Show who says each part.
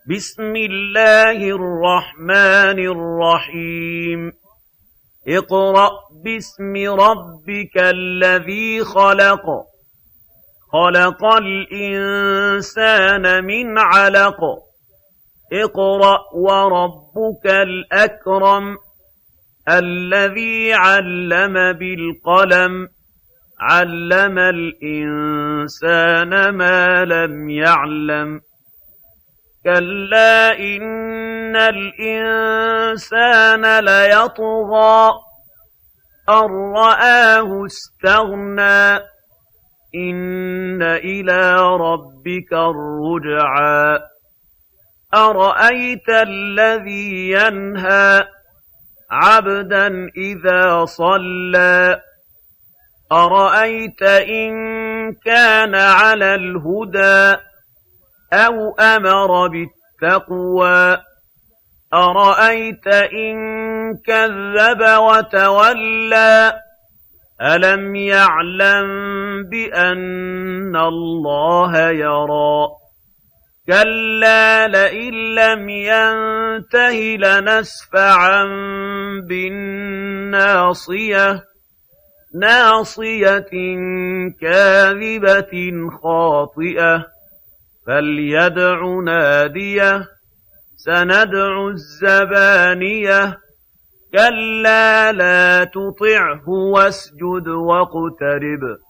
Speaker 1: بسم الله الرحمن الرحيم اقرأ باسم ربك الذي خلق خلق الإنسان من علق اقرأ وربك الأكرم الذي علم بالقلم علم الإنسان ما لم يعلم كلا إن الإنسان ليطغى أن رآه استغنى إن إلى ربك الرجعى أرأيت الذي ينهى عبدا إذا صلى أرأيت إن كان على الهدى أو أمر بالتقوى أرأيت إن كذب وتولى ألم يعلم بأن الله يرى كلا لئن لم ينته لنسفعا بالناصية ناصية كاذبة خاطئة فليدع ناديه سندع الزبانية كلا لا تطعه واسجد واقترب